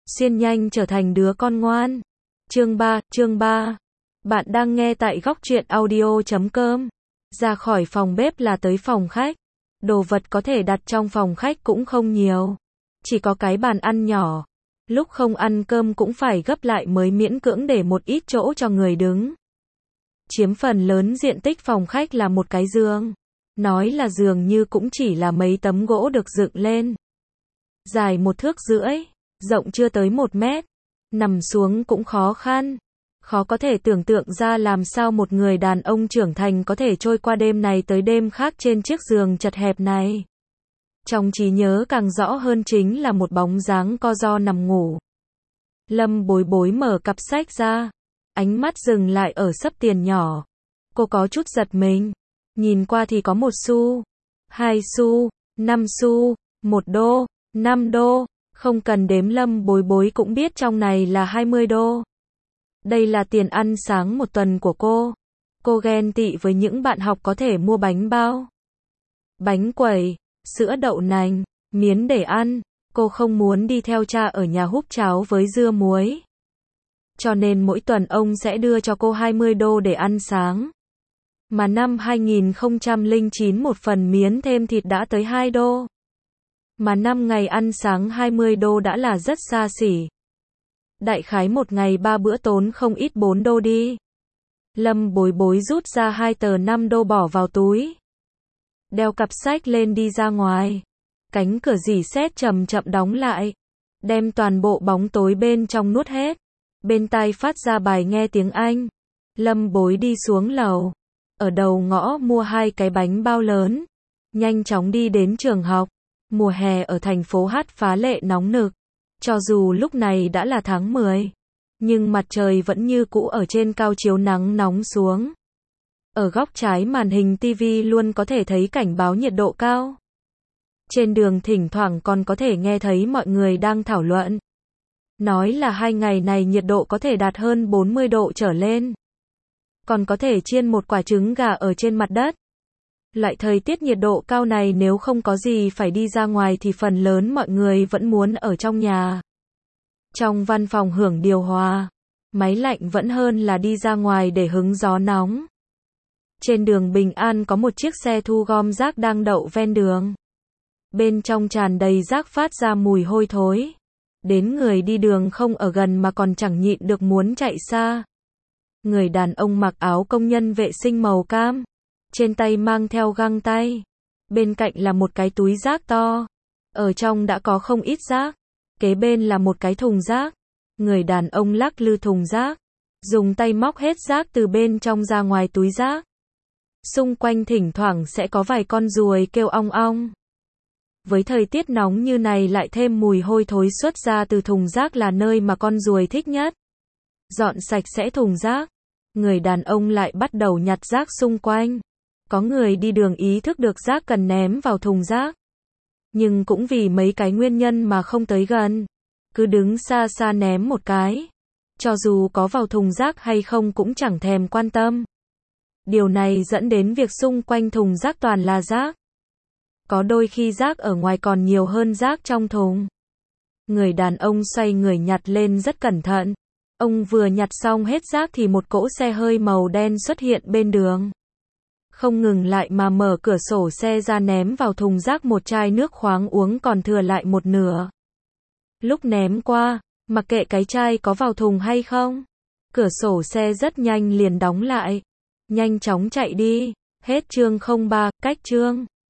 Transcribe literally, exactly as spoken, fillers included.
xuyên nhanh trở thành đứa con ngoan. Chương ba, chương ba. Bạn đang nghe tại góc truyện audio chấm com. Ra khỏi phòng bếp là tới phòng khách. Đồ vật có thể đặt trong phòng khách cũng không nhiều. Chỉ có cái bàn ăn nhỏ. Lúc không ăn cơm cũng phải gấp lại mới miễn cưỡng để một ít chỗ cho người đứng. Chiếm phần lớn diện tích phòng khách là một cái giường. Nói là giường như cũng chỉ là mấy tấm gỗ được dựng lên. Dài một thước rưỡi, rộng chưa tới một mét. Nằm xuống cũng khó khăn. Khó có thể tưởng tượng ra làm sao một người đàn ông trưởng thành có thể trôi qua đêm này tới đêm khác trên chiếc giường chật hẹp này. Trong trí nhớ càng rõ hơn chính là một bóng dáng co ro nằm ngủ. Lâm Bối Bối mở cặp sách ra. Ánh mắt dừng lại ở xấp tiền nhỏ. Cô có chút giật mình. Nhìn qua thì có một xu, hai xu, năm xu, một đô, năm đô. Không cần đếm Lâm Bối Bối cũng biết trong này là hai mươi đô. Đây là tiền ăn sáng một tuần của cô. Cô ghen tị với những bạn học có thể mua bánh bao, bánh quẩy, sữa đậu nành, miến để ăn. Cô không muốn đi theo cha ở nhà húp cháo với dưa muối. Cho nên mỗi tuần ông sẽ đưa cho cô hai mươi đô để ăn sáng. Mà năm hai nghìn không trăm lẻ chín một phần miến thêm thịt đã tới hai đô. Mà năm ngày ăn sáng hai mươi đô đã là rất xa xỉ. Đại khái một ngày ba bữa tốn không ít bốn đô đi. Lâm Bối Bối rút ra hai tờ năm đô bỏ vào túi. Đeo cặp sách lên đi ra ngoài. Cánh cửa rỉ sét chậm chậm đóng lại. Đem toàn bộ bóng tối bên trong nuốt hết. Bên tai phát ra bài nghe tiếng Anh. Lâm Bối đi xuống lầu. Ở đầu ngõ mua hai cái bánh bao lớn. Nhanh chóng đi đến trường học. Mùa hè ở thành phố Hát phá lệ nóng nực. Cho dù lúc này đã là tháng mười. Nhưng mặt trời vẫn như cũ ở trên cao chiếu nắng nóng xuống. Ở góc trái màn hình tivi luôn có thể thấy cảnh báo nhiệt độ cao. Trên đường thỉnh thoảng còn có thể nghe thấy mọi người đang thảo luận. Nói là hai ngày này nhiệt độ có thể đạt hơn bốn mươi độ trở lên. Còn có thể chiên một quả trứng gà ở trên mặt đất. Loại thời tiết nhiệt độ cao này nếu không có gì phải đi ra ngoài thì phần lớn mọi người vẫn muốn ở trong nhà. Trong văn phòng hưởng điều hòa, máy lạnh vẫn hơn là đi ra ngoài để hứng gió nóng. Trên đường Bình An có một chiếc xe thu gom rác đang đậu ven đường. Bên trong tràn đầy rác phát ra mùi hôi thối. Đến người đi đường không ở gần mà còn chẳng nhịn được muốn chạy xa. Người đàn ông mặc áo công nhân vệ sinh màu cam. Trên tay mang theo găng tay. Bên cạnh là một cái túi rác to. Ở trong đã có không ít rác. Kế bên là một cái thùng rác. Người đàn ông lắc lư thùng rác. Dùng tay móc hết rác từ bên trong ra ngoài túi rác. Xung quanh thỉnh thoảng sẽ có vài con ruồi kêu ong ong. Với thời tiết nóng như này lại thêm mùi hôi thối xuất ra từ thùng rác là nơi mà con ruồi thích nhất. Dọn sạch sẽ thùng rác. Người đàn ông lại bắt đầu nhặt rác xung quanh. Có người đi đường ý thức được rác cần ném vào thùng rác. Nhưng cũng vì mấy cái nguyên nhân mà không tới gần. Cứ đứng xa xa ném một cái. Cho dù có vào thùng rác hay không cũng chẳng thèm quan tâm. Điều này dẫn đến việc xung quanh thùng rác toàn là rác. Có đôi khi rác ở ngoài còn nhiều hơn rác trong thùng. Người đàn ông xoay người nhặt lên rất cẩn thận. Ông vừa nhặt xong hết rác thì một cỗ xe hơi màu đen xuất hiện bên đường. Không ngừng lại mà mở cửa sổ xe ra ném vào thùng rác một chai nước khoáng uống còn thừa lại một nửa. Lúc ném qua, mặc kệ cái chai có vào thùng hay không, cửa sổ xe rất nhanh liền đóng lại. Nhanh chóng chạy đi. Hết chương không ba, cách chương.